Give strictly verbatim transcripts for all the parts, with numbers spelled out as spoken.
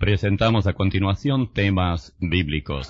Presentamos a continuación temas bíblicos.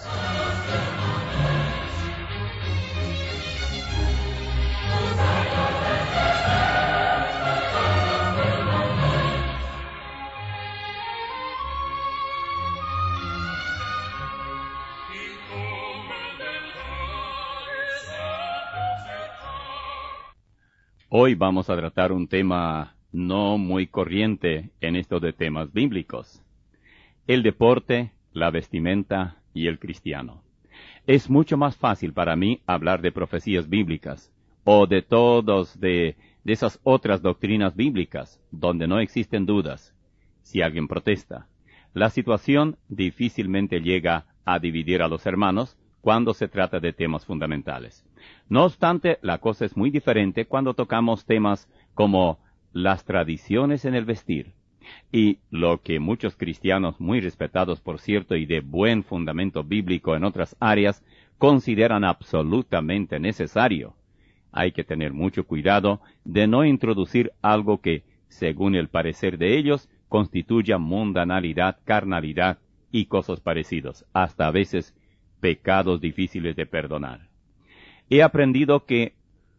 Hoy vamos a tratar un tema no muy corriente en esto de temas bíblicos: el deporte, la vestimenta y el cristiano. Es mucho más fácil para mí hablar de profecías bíblicas o de todos de, de esas otras doctrinas bíblicas donde no existen dudas. Si alguien protesta, la situación difícilmente llega a dividir a los hermanos cuando se trata de temas fundamentales. No obstante, la cosa es muy diferente cuando tocamos temas como las tradiciones en el vestir, y lo que muchos cristianos muy respetados, por cierto, y de buen fundamento bíblico en otras áreas, consideran absolutamente necesario. Hay que tener mucho cuidado de no introducir algo que, según el parecer de ellos, constituya mundanalidad, carnalidad y cosas parecidas, hasta a veces pecados difíciles de perdonar. He aprendido que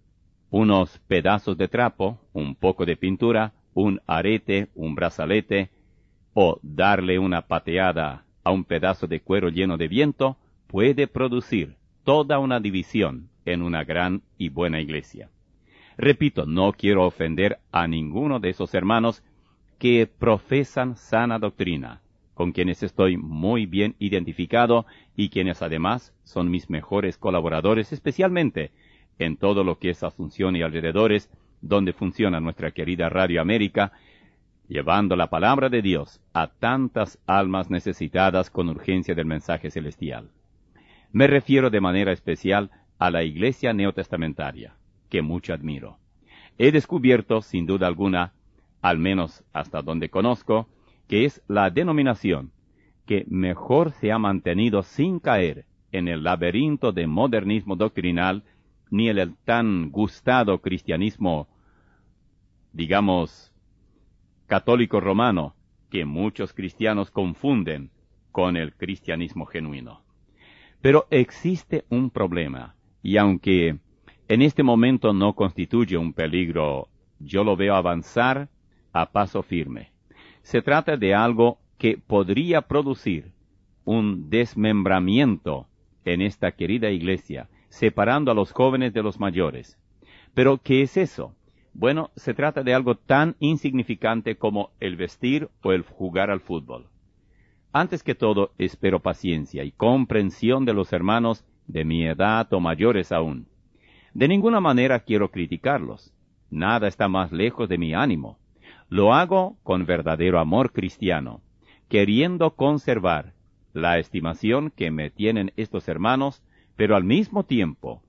unos pedazos de trapo, un poco de pintura, un arete, un brazalete, o darle una pateada a un pedazo de cuero lleno de viento, puede producir toda una división en una gran y buena iglesia. Repito, no quiero ofender a ninguno de esos hermanos que profesan sana doctrina, con quienes estoy muy bien identificado y quienes además son mis mejores colaboradores, especialmente en todo lo que es Asunción y alrededores, donde funciona nuestra querida Radio América, llevando la palabra de Dios a tantas almas necesitadas con urgencia del mensaje celestial. Me refiero de manera especial a la Iglesia Neotestamentaria, que mucho admiro. He descubierto, sin duda alguna, al menos hasta donde conozco, que es la denominación que mejor se ha mantenido sin caer en el laberinto de modernismo doctrinal ni el tan gustado cristianismo, digamos, católico romano, que muchos cristianos confunden con el cristianismo genuino. Pero existe un problema, y aunque en este momento no constituye un peligro, yo lo veo avanzar a paso firme. Se trata de algo que podría producir un desmembramiento en esta querida iglesia, separando a los jóvenes de los mayores. ¿Pero qué es eso? Bueno, se trata de algo tan insignificante como el vestir o el jugar al fútbol. Antes que todo, espero paciencia y comprensión de los hermanos de mi edad o mayores aún. De ninguna manera quiero criticarlos. Nada está más lejos de mi ánimo. Lo hago con verdadero amor cristiano, queriendo conservar la estimación que me tienen estos hermanos, pero al mismo tiempo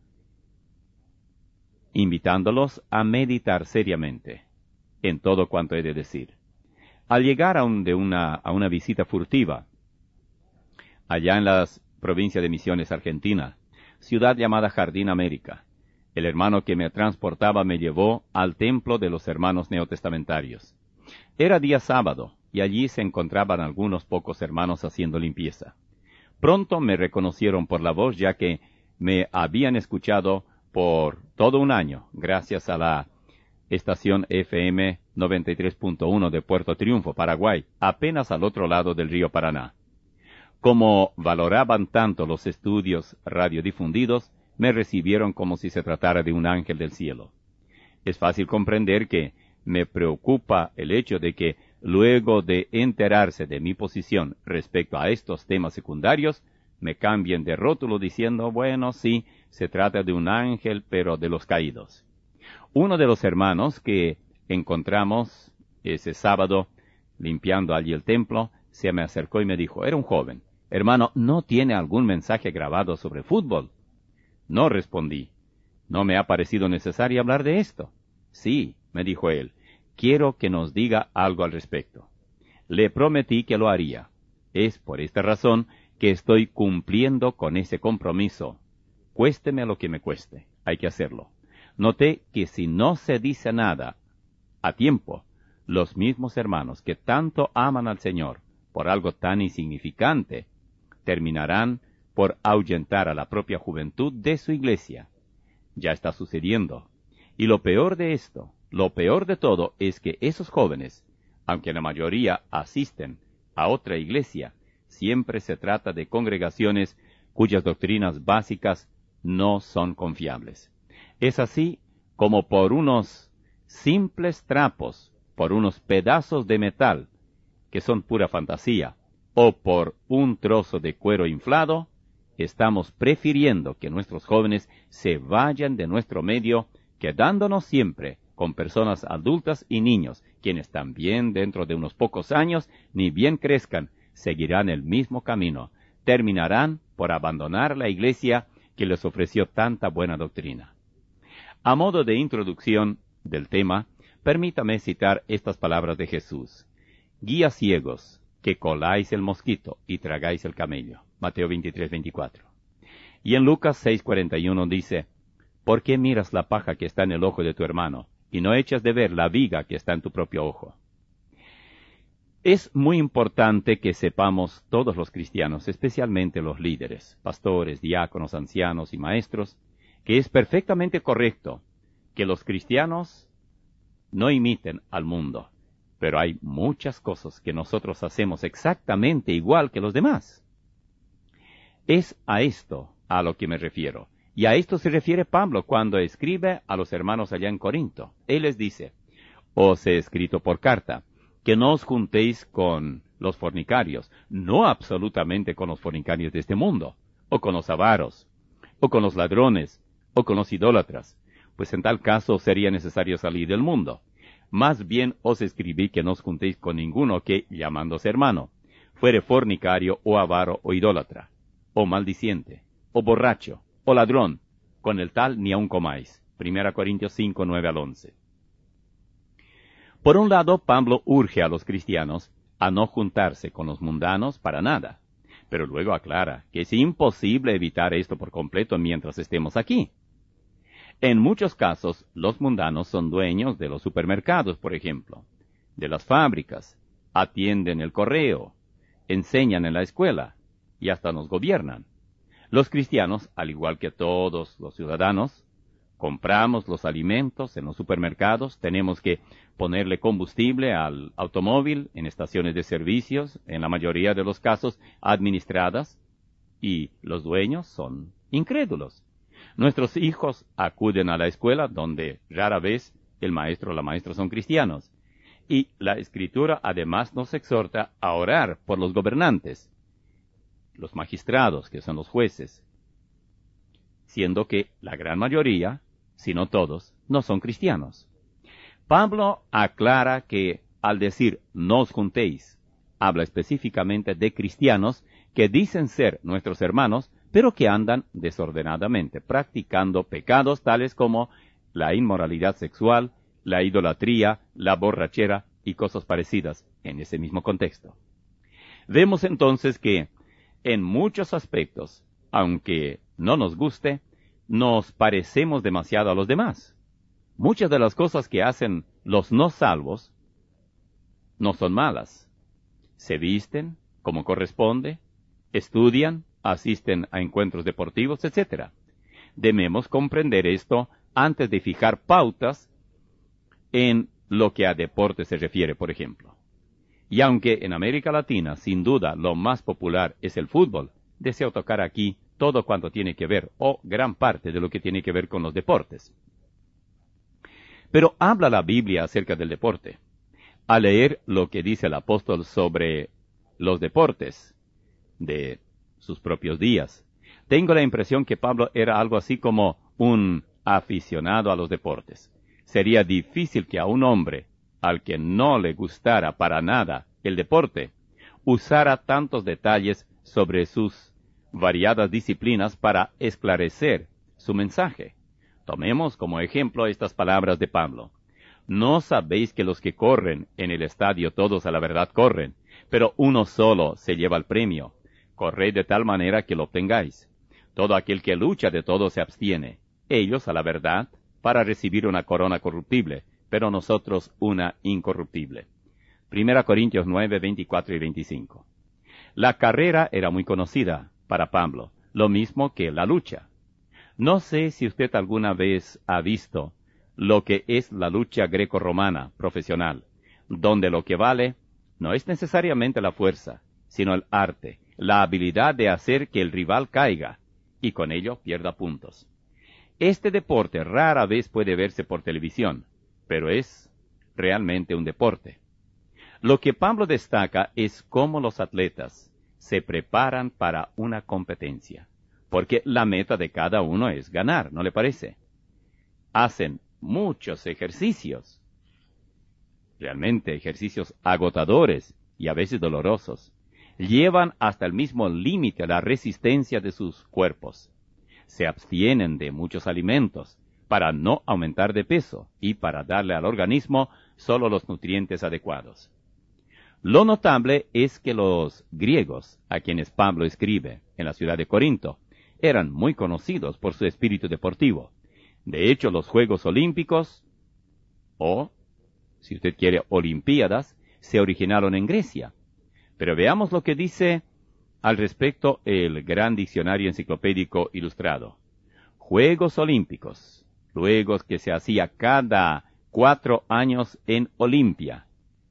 invitándolos a meditar seriamente en todo cuanto he de decir. Al llegar a, un, de una, a una visita furtiva, allá en la provincia de Misiones, Argentina, ciudad llamada Jardín América, el hermano que me transportaba me llevó al templo de los hermanos neotestamentarios. Era día sábado, y allí se encontraban algunos pocos hermanos haciendo limpieza. Pronto me reconocieron por la voz, ya que me habían escuchado por todo un año, gracias a la estación F M noventa y tres punto uno de Puerto Triunfo, Paraguay, apenas al otro lado del río Paraná. Como valoraban tanto los estudios radiodifundidos, me recibieron como si se tratara de un ángel del cielo. Es fácil comprender que me preocupa el hecho de que, luego de enterarse de mi posición respecto a estos temas secundarios, me cambien de rótulo diciendo, bueno, sí, se trata de un ángel, pero de los caídos. Uno de los hermanos que encontramos ese sábado limpiando allí el templo, se me acercó y me dijo, era un joven, hermano, ¿no tiene algún mensaje grabado sobre fútbol? No, respondí, no me ha parecido necesario hablar de esto. Sí, me dijo él, quiero que nos diga algo al respecto. Le prometí que lo haría. Es por esta razón que estoy cumpliendo con ese compromiso. Cuésteme lo que me cueste, hay que hacerlo. Noté que si no se dice nada a tiempo, los mismos hermanos que tanto aman al Señor, por algo tan insignificante, terminarán por ahuyentar a la propia juventud de su iglesia. Ya está sucediendo. Y lo peor de esto, lo peor de todo, es que esos jóvenes, aunque la mayoría asisten a otra iglesia, siempre se trata de congregaciones cuyas doctrinas básicas no son confiables. Es así como por unos simples trapos, por unos pedazos de metal, que son pura fantasía, o por un trozo de cuero inflado, estamos prefiriendo que nuestros jóvenes se vayan de nuestro medio, quedándonos siempre con personas adultas y niños, quienes también dentro de unos pocos años, ni bien crezcan, seguirán el mismo camino, terminarán por abandonar la iglesia que les ofreció tanta buena doctrina. A modo de introducción del tema, permítame citar estas palabras de Jesús. Guías ciegos, que coláis el mosquito y tragáis el camello. Mateo veintitrés, veinticuatro. Y en Lucas seis, cuarenta y uno dice, ¿por qué miras la paja que está en el ojo de tu hermano, y no echas de ver la viga que está en tu propio ojo? Es muy importante que sepamos todos los cristianos, especialmente los líderes, pastores, diáconos, ancianos y maestros, que es perfectamente correcto que los cristianos no imiten al mundo, pero hay muchas cosas que nosotros hacemos exactamente igual que los demás. Es a esto a lo que me refiero. Y a esto se refiere Pablo cuando escribe a los hermanos allá en Corinto. Él les dice, os he escrito por carta, que no os juntéis con los fornicarios, no absolutamente con los fornicarios de este mundo, o con los avaros, o con los ladrones, o con los idólatras, pues en tal caso sería necesario salir del mundo. Más bien os escribí que no os juntéis con ninguno que, llamándose hermano, fuere fornicario, o avaro, o idólatra, o maldiciente, o borracho, o ladrón, con el tal ni aun comáis. Primera Corintios cinco, nueve al once. Por un lado, Pablo urge a los cristianos a no juntarse con los mundanos para nada, pero luego aclara que es imposible evitar esto por completo mientras estemos aquí. En muchos casos, los mundanos son dueños de los supermercados, por ejemplo, de las fábricas, atienden el correo, enseñan en la escuela y hasta nos gobiernan. Los cristianos, al igual que todos los ciudadanos, compramos los alimentos en los supermercados, tenemos que ponerle combustible al automóvil en estaciones de servicios, en la mayoría de los casos administradas, y los dueños son incrédulos. Nuestros hijos acuden a la escuela, donde rara vez el maestro o la maestra son cristianos. Y la Escritura además nos exhorta a orar por los gobernantes, los magistrados, que son los jueces, siendo que la gran mayoría, si no todos, no son cristianos. Pablo aclara que al decir no os juntéis, habla específicamente de cristianos que dicen ser nuestros hermanos, pero que andan desordenadamente, practicando pecados tales como la inmoralidad sexual, la idolatría, la borrachera y cosas parecidas en ese mismo contexto. Vemos entonces que, en muchos aspectos, aunque no nos guste, nos parecemos demasiado a los demás. Muchas de las cosas que hacen los no salvos no son malas. Se visten como corresponde, estudian, asisten a encuentros deportivos, etcétera. Debemos comprender esto antes de fijar pautas en lo que a deporte se refiere, por ejemplo. Y aunque en América Latina, sin duda, lo más popular es el fútbol, deseo tocar aquí todo cuanto tiene que ver, o gran parte de lo que tiene que ver con los deportes. Pero habla la Biblia acerca del deporte. Al leer lo que dice el apóstol sobre los deportes de sus propios días, tengo la impresión que Pablo era algo así como un aficionado a los deportes. Sería difícil que a un hombre al que no le gustara para nada el deporte usara tantos detalles sobre sus variadas disciplinas para esclarecer su mensaje. Tomemos como ejemplo estas palabras de Pablo. ¿No sabéis que los que corren en el estadio todos a la verdad corren, pero uno solo se lleva el premio? Corred de tal manera que lo obtengáis. Todo aquel que lucha de todo se abstiene. Ellos a la verdad para recibir una corona corruptible, pero nosotros una incorruptible. Primera Corintios nueve, veinticuatro y veinticinco. La carrera era muy conocida para Pablo, lo mismo que la lucha. No sé si usted alguna vez ha visto lo que es la lucha greco-romana profesional, donde lo que vale no es necesariamente la fuerza, sino el arte, la habilidad de hacer que el rival caiga y con ello pierda puntos. Este deporte rara vez puede verse por televisión, pero es realmente un deporte. Lo que Pablo destaca es cómo los atletas se preparan para una competencia, porque la meta de cada uno es ganar, ¿no le parece? Hacen muchos ejercicios, realmente ejercicios agotadores y a veces dolorosos. Llevan hasta el mismo límite la resistencia de sus cuerpos. Se abstienen de muchos alimentos para no aumentar de peso y para darle al organismo solo los nutrientes adecuados. Lo notable es que los griegos, a quienes Pablo escribe en la ciudad de Corinto, eran muy conocidos por su espíritu deportivo. De hecho, los Juegos Olímpicos, o, si usted quiere, Olimpiadas, se originaron en Grecia. Pero veamos lo que dice al respecto el gran diccionario enciclopédico ilustrado. Juegos Olímpicos, juegos que se hacía cada cuatro años en Olimpia.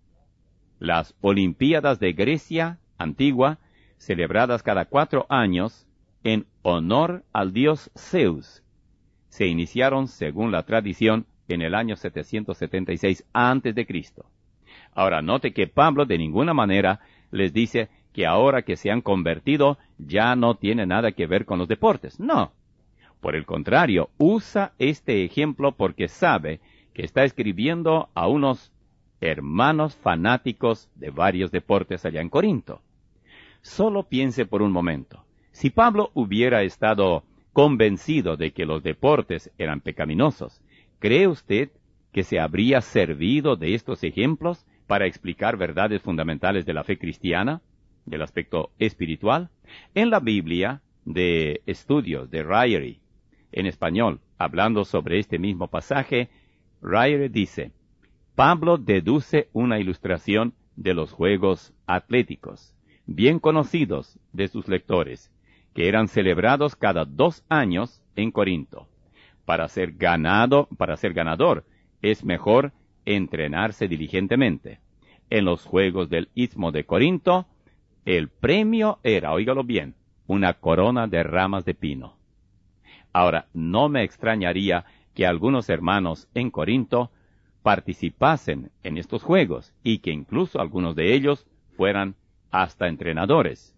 Las Olimpiadas de Grecia antigua, celebradas cada cuatro años en honor al dios Zeus, se iniciaron, según la tradición, en el año setecientos setenta y seis antes de Cristo. Ahora, note que Pablo de ninguna manera les dice que ahora que se han convertido ya no tiene nada que ver con los deportes. No. Por el contrario, usa este ejemplo porque sabe que está escribiendo a unos hermanos fanáticos de varios deportes allá en Corinto. Solo piense por un momento. Si Pablo hubiera estado convencido de que los deportes eran pecaminosos, ¿cree usted que se habría servido de estos ejemplos para explicar verdades fundamentales de la fe cristiana, del aspecto espiritual? En la Biblia de Estudios de Ryrie, en español, hablando sobre este mismo pasaje, Ryrie dice: Pablo deduce una ilustración de los juegos atléticos, bien conocidos de sus lectores, que eran celebrados cada dos años en Corinto. Para ser ganado, para ser ganador, es mejor entrenarse diligentemente. En los juegos del Istmo de Corinto, el premio era, óigalo bien, una corona de ramas de pino. Ahora, no me extrañaría que algunos hermanos en Corinto participasen en estos juegos y que incluso algunos de ellos fueran hasta entrenadores.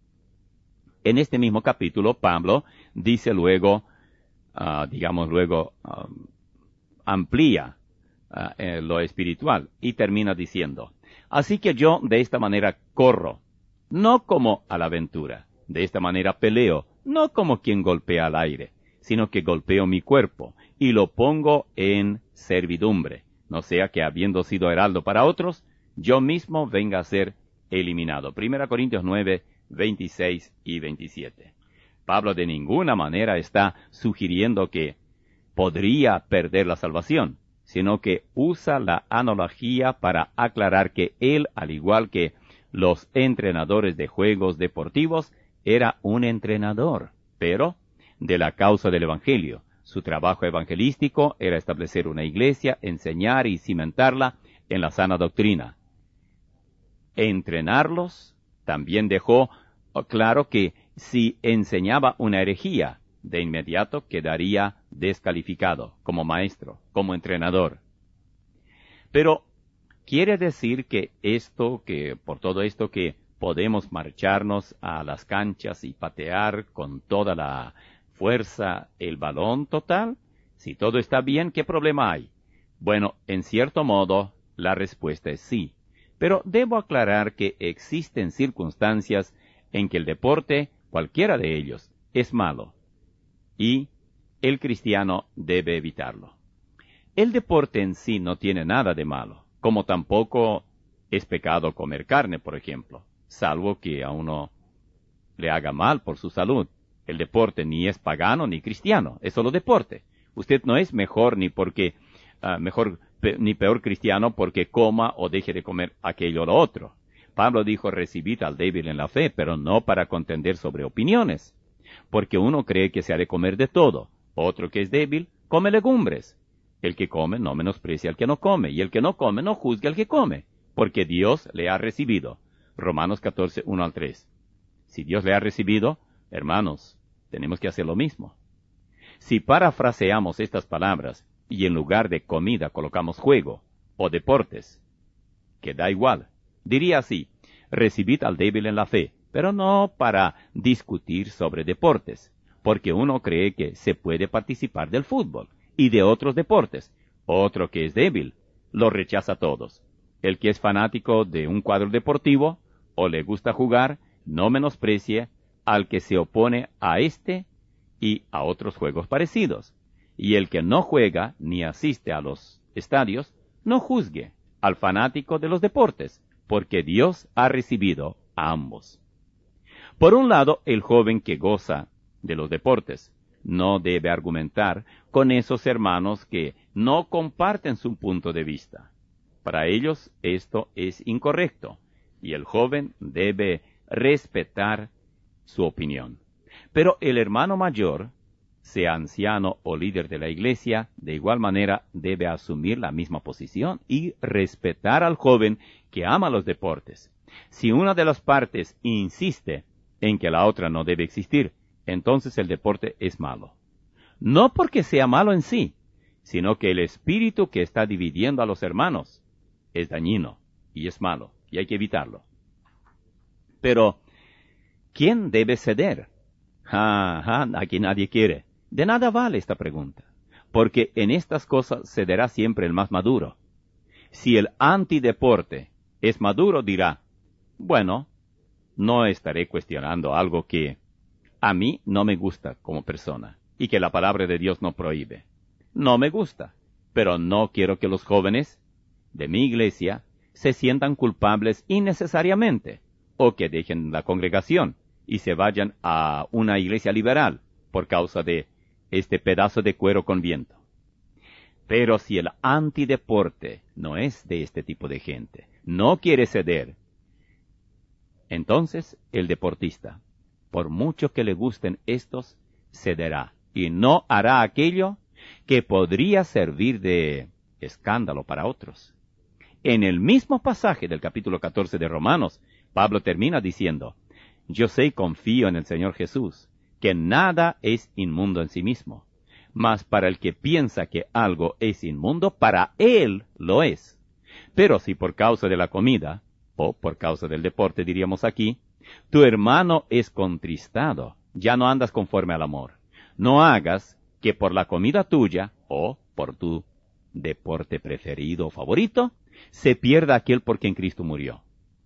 En este mismo capítulo, Pablo dice luego, uh, digamos luego, um, amplía uh, eh, lo espiritual y termina diciendo: así que yo de esta manera corro, no como a la aventura, de esta manera peleo, no como quien golpea al aire, sino que golpeo mi cuerpo y lo pongo en servidumbre, no sea que habiendo sido heraldo para otros, yo mismo venga a ser eliminado. Primera Corintios nueve, veintiséis y veintisiete. Pablo de ninguna manera está sugiriendo que podría perder la salvación, sino que usa la analogía para aclarar que él, al igual que los entrenadores de juegos deportivos, era un entrenador, pero de la causa del Evangelio. Su trabajo evangelístico era establecer una iglesia, enseñar y cimentarla en la sana doctrina. Entrenarlos también dejó claro que si enseñaba una herejía, de inmediato quedaría descalificado como maestro, como entrenador. Pero quiere decir que esto, que por todo esto que podemos marcharnos a las canchas y patear con toda la fuerza el balón total. Si todo está bien, ¿qué problema hay? Bueno, en cierto modo, la respuesta es sí. Pero debo aclarar que existen circunstancias en que el deporte, cualquiera de ellos, es malo. Y el cristiano debe evitarlo. El deporte en sí no tiene nada de malo, como tampoco es pecado comer carne, por ejemplo, salvo que a uno le haga mal por su salud. El deporte ni es pagano ni cristiano, es solo deporte. Usted no es mejor ni porque uh, mejor pe ni peor cristiano porque coma o deje de comer aquello o lo otro. Pablo dijo, recibid al débil en la fe, pero no para contender sobre opiniones. Porque uno cree que se ha de comer de todo, otro que es débil, come legumbres. El que come no menosprecia al que no come, y el que no come no juzgue al que come, porque Dios le ha recibido. Romanos catorce, uno al tres. Si Dios le ha recibido, hermanos, tenemos que hacer lo mismo. Si parafraseamos estas palabras, y en lugar de comida colocamos juego, o deportes, que da igual, diría así, recibid al débil en la fe, pero no para discutir sobre deportes, porque uno cree que se puede participar del fútbol y de otros deportes. Otro que es débil, lo rechaza a todos. El que es fanático de un cuadro deportivo, o le gusta jugar, no menosprecie al que se opone a este y a otros juegos parecidos. Y el que no juega ni asiste a los estadios, no juzgue al fanático de los deportes, porque Dios ha recibido a ambos. Por un lado, el joven que goza de los deportes no debe argumentar con esos hermanos que no comparten su punto de vista. Para ellos esto es incorrecto, y el joven debe respetar su opinión. Pero el hermano mayor, sea anciano o líder de la iglesia, de igual manera debe asumir la misma posición y respetar al joven que ama los deportes. Si una de las partes insiste en que la otra no debe existir, entonces el deporte es malo. No porque sea malo en sí, sino que el espíritu que está dividiendo a los hermanos es dañino y es malo, y hay que evitarlo. Pero, ¿quién debe ceder? Ah, ah, aquí nadie quiere. De nada vale esta pregunta, porque en estas cosas cederá siempre el más maduro. Si el antideporte es maduro, dirá, bueno, no estaré cuestionando algo que a mí no me gusta como persona, y que la palabra de Dios no prohíbe. No me gusta, pero no quiero que los jóvenes de mi iglesia se sientan culpables innecesariamente, o que dejen la congregación y se vayan a una iglesia liberal por causa de este pedazo de cuero con viento. Pero si el antideporte no es de este tipo de gente, no quiere ceder, entonces el deportista, por mucho que le gusten estos, cederá y no hará aquello que podría servir de escándalo para otros. En el mismo pasaje del capítulo catorce de Romanos, Pablo termina diciendo, yo sé y confío en el Señor Jesús, que nada es inmundo en sí mismo, mas para el que piensa que algo es inmundo, para él lo es. Pero si por causa de la comida, o por causa del deporte diríamos aquí, tu hermano es contristado, ya no andas conforme al amor. No hagas que por la comida tuya, o por tu deporte preferido o favorito, se pierda aquel por quien Cristo murió.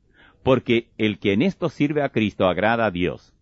Porque el que en esto sirve a Cristo agrada a Dios,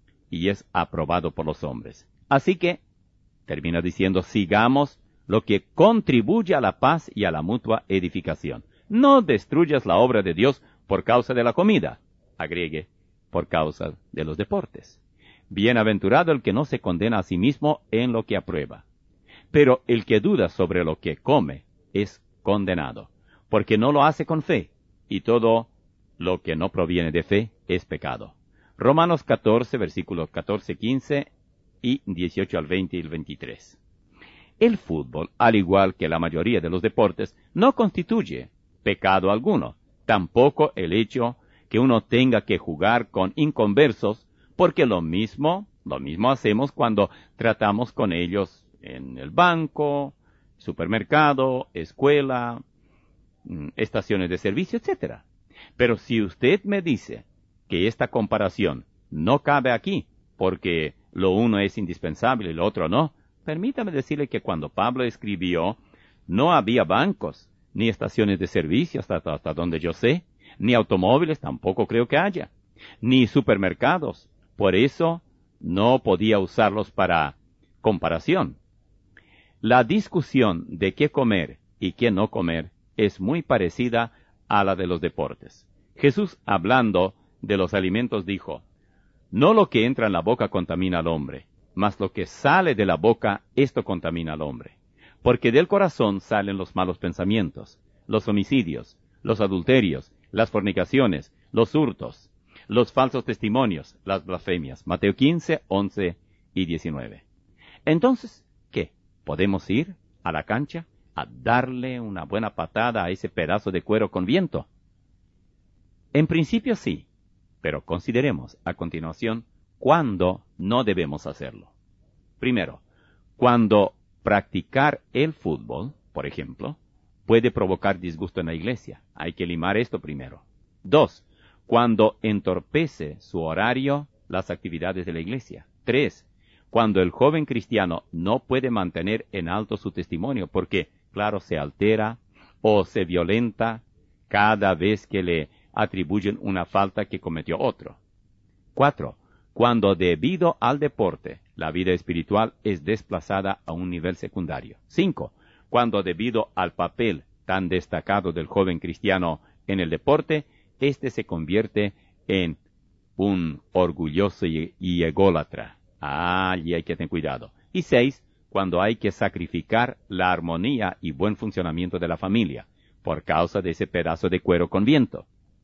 y es aprobado por los hombres. Así que, termina diciendo, sigamos lo que contribuye a la paz y a la mutua edificación. No destruyas la obra de Dios por causa de la comida, agregue, por causa de los deportes. Bienaventurado el que no se condena a sí mismo en lo que aprueba. Pero el que duda sobre lo que come es condenado, porque no lo hace con fe, y todo lo que no proviene de fe es pecado. Romanos catorce, versículos catorce, quince y dieciocho al veinte y el veintitrés. El fútbol, al igual que la mayoría de los deportes, no constituye pecado alguno. Tampoco el hecho que uno tenga que jugar con inconversos, porque lo mismo, lo mismo hacemos cuando tratamos con ellos en el banco, supermercado, escuela, estaciones de servicio, etcétera. Pero si usted me dice que esta comparación no cabe aquí, porque lo uno es indispensable y lo otro no, permítame decirle que cuando Pablo escribió, no había bancos, ni estaciones de servicio hasta, hasta donde yo sé, ni automóviles, tampoco creo que haya, ni supermercados. Por eso no podía usarlos para comparación. La discusión de qué comer y qué no comer es muy parecida a la de los deportes. Jesús, hablando de los alimentos, dijo, no lo que entra en la boca contamina al hombre, mas lo que sale de la boca, esto contamina al hombre. Porque del corazón salen los malos pensamientos, los homicidios, los adulterios, las fornicaciones, los los hurtos, los falsos testimonios, las blasfemias. Mateo quince, once y diecinueve. Entonces, ¿qué? ¿Podemos ir a la cancha a darle una buena patada a ese pedazo de cuero con viento? En principio sí, pero consideremos a continuación cuándo no debemos hacerlo. Primero, cuando practicar el fútbol, por ejemplo, puede provocar disgusto en la iglesia. Hay que limar esto primero. Dos, cuando entorpece su horario las actividades de la iglesia. Tres, cuando el joven cristiano no puede mantener en alto su testimonio porque, claro, se altera o se violenta cada vez que le atribuyen una falta que cometió otro. Cuatro, cuando debido al deporte la vida espiritual es desplazada a un nivel secundario. Cinco, cuando debido al papel tan destacado del joven cristiano en el deporte, éste se convierte en un orgulloso y, y ególatra. Ah, allí hay que tener cuidado. Y seis, cuando hay que sacrificar la armonía y buen funcionamiento de la familia por causa de ese pedazo de cuero con viento.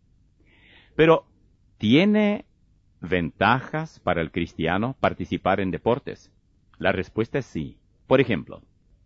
Pero, ¿tiene ventajas para el cristiano participar en deportes? La respuesta es sí. Por ejemplo,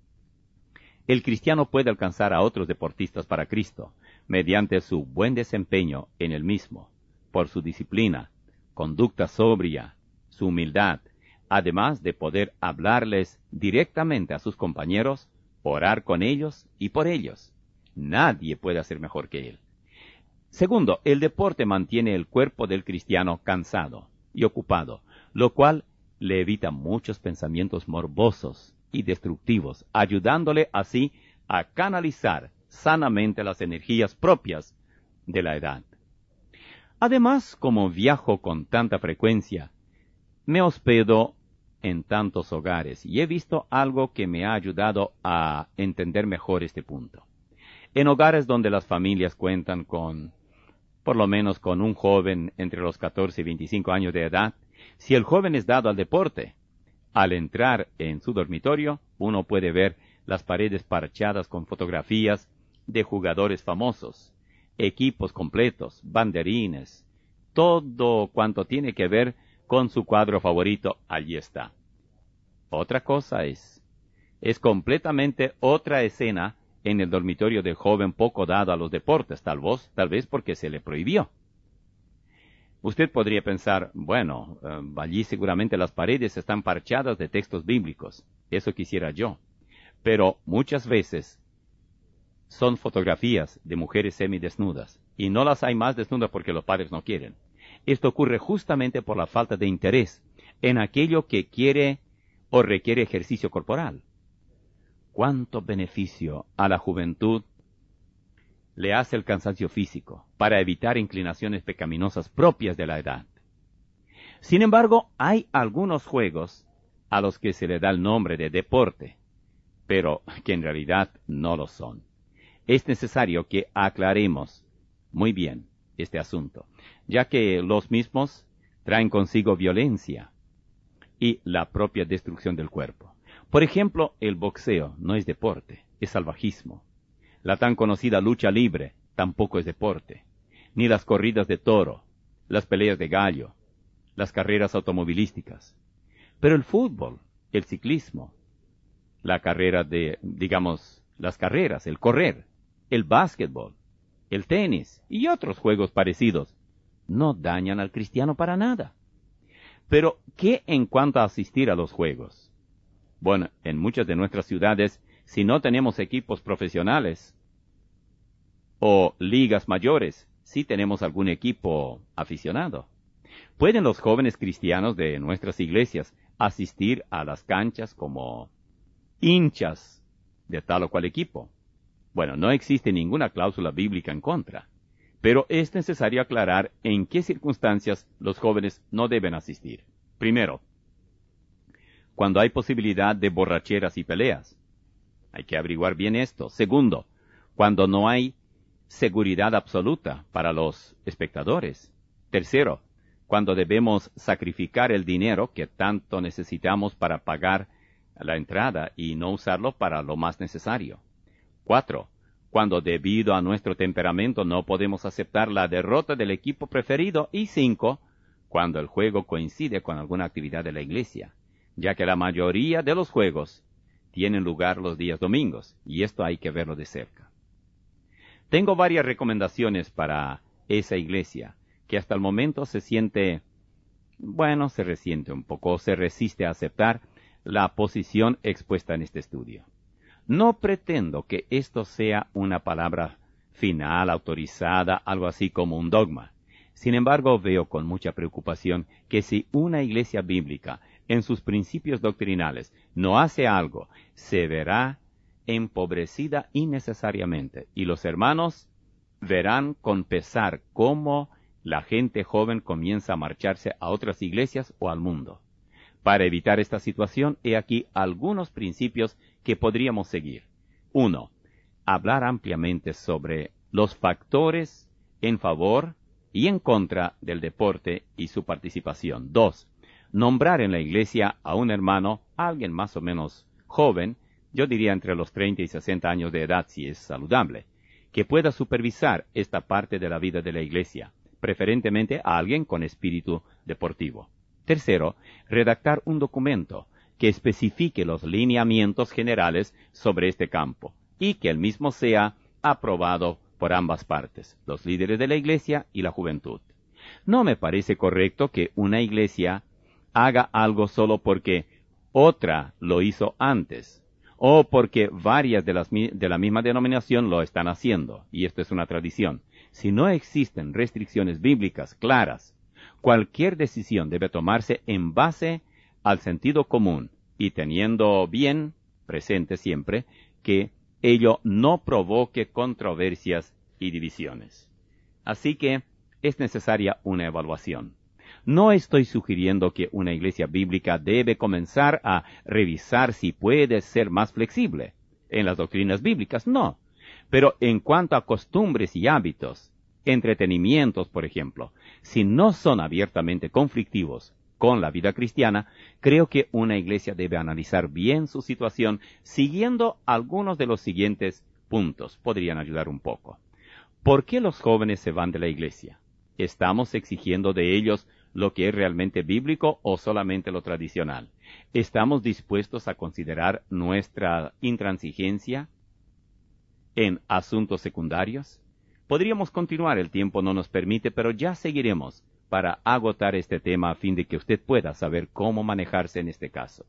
el cristiano puede alcanzar a otros deportistas para Cristo mediante su buen desempeño en el mismo, por su disciplina, conducta sobria, su humildad, además de poder hablarles directamente a sus compañeros, orar con ellos y por ellos. Nadie puede hacer mejor que él. Segundo, el deporte mantiene el cuerpo del cristiano cansado y ocupado, lo cual le evita muchos pensamientos morbosos y destructivos, ayudándole así a canalizar sanamente las energías propias de la edad. Además, como viajo con tanta frecuencia, me hospedo en tantos hogares y he visto algo que me ha ayudado a entender mejor este punto. En hogares donde las familias cuentan con, por lo menos con un joven entre los catorce y veinticinco años de edad, si el joven es dado al deporte, al entrar en su dormitorio, uno puede ver las paredes parchadas con fotografías de jugadores famosos, equipos completos, banderines, todo cuanto tiene que ver con su cuadro favorito, allí está. Otra cosa es, es completamente otra escena en el dormitorio del joven poco dado a los deportes, tal vez, tal vez porque se le prohibió. Usted podría pensar, bueno, eh, allí seguramente las paredes están parchadas de textos bíblicos, eso quisiera yo, pero muchas veces son fotografías de mujeres semidesnudas, y no las hay más desnudas porque los padres no quieren. Esto ocurre justamente por la falta de interés en aquello que quiere o requiere ejercicio corporal. ¿Cuánto beneficio a la juventud le hace el cansancio físico para evitar inclinaciones pecaminosas propias de la edad? Sin embargo, hay algunos juegos a los que se le da el nombre de deporte, pero que en realidad no lo son. Es necesario que aclaremos muy bien este asunto, ya que los mismos traen consigo violencia y la propia destrucción del cuerpo. Por ejemplo, el boxeo no es deporte, es salvajismo. La tan conocida lucha libre tampoco es deporte, ni las corridas de toro, las peleas de gallo, las carreras automovilísticas. Pero el fútbol, el ciclismo, la carrera de, digamos, las carreras, el correr, el básquetbol, el tenis y otros juegos parecidos, no dañan al cristiano para nada. Pero, ¿qué en cuanto a asistir a los juegos? Bueno, en muchas de nuestras ciudades, si no tenemos equipos profesionales o ligas mayores, sí tenemos algún equipo aficionado. ¿Pueden los jóvenes cristianos de nuestras iglesias asistir a las canchas como hinchas de tal o cual equipo? Bueno, no existe ninguna cláusula bíblica en contra, pero es necesario aclarar en qué circunstancias los jóvenes no deben asistir. Primero, cuando hay posibilidad de borracheras y peleas. Hay que averiguar bien esto. Segundo, cuando no hay seguridad absoluta para los espectadores. Tercero, cuando debemos sacrificar el dinero que tanto necesitamos para pagar la entrada y no usarlo para lo más necesario. Cuatro, cuando debido a nuestro temperamento no podemos aceptar la derrota del equipo preferido. Y cinco, cuando el juego coincide con alguna actividad de la iglesia, ya que la mayoría de los juegos tienen lugar los días domingos, y esto hay que verlo de cerca. Tengo varias recomendaciones para esa iglesia, que hasta el momento se siente, bueno, se resiente un poco, se resiste a aceptar la posición expuesta en este estudio. No pretendo que esto sea una palabra final, autorizada, algo así como un dogma. Sin embargo, veo con mucha preocupación que si una iglesia bíblica en sus principios doctrinales no hace algo, se verá empobrecida innecesariamente, y los hermanos verán con pesar cómo la gente joven comienza a marcharse a otras iglesias o al mundo. Para evitar esta situación, he aquí algunos principios que podríamos seguir. Uno, hablar ampliamente sobre los factores en favor y en contra del deporte y su participación. Dos, nombrar en la iglesia a un hermano, a alguien más o menos joven, yo diría entre los treinta y sesenta años de edad si es saludable, que pueda supervisar esta parte de la vida de la iglesia, preferentemente a alguien con espíritu deportivo. Tercero, redactar un documento que especifique los lineamientos generales sobre este campo y que el mismo sea aprobado por ambas partes, los líderes de la iglesia y la juventud. No me parece correcto que una iglesia haga algo solo porque otra lo hizo antes, o porque varias de, las, de la misma denominación lo están haciendo, y esto es una tradición. Si no existen restricciones bíblicas claras, cualquier decisión debe tomarse en base al sentido común y teniendo bien presente siempre que ello no provoque controversias y divisiones. Así que es necesaria una evaluación. No estoy sugiriendo que una iglesia bíblica debe comenzar a revisar si puede ser más flexible en las doctrinas bíblicas, no. Pero en cuanto a costumbres y hábitos, entretenimientos, por ejemplo, si no son abiertamente conflictivos con la vida cristiana, creo que una iglesia debe analizar bien su situación siguiendo algunos de los siguientes puntos. Podrían ayudar un poco. ¿Por qué los jóvenes se van de la iglesia? ¿Estamos exigiendo de ellos lo que es realmente bíblico o solamente lo tradicional? ¿Estamos dispuestos a considerar nuestra intransigencia en asuntos secundarios? Podríamos continuar, el tiempo no nos permite, pero ya seguiremos para agotar este tema a fin de que usted pueda saber cómo manejarse en este caso.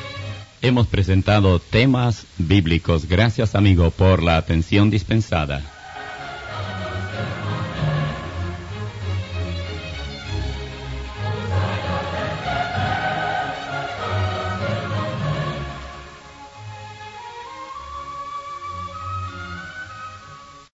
Hemos presentado temas bíblicos. Gracias, amigo, por la atención dispensada.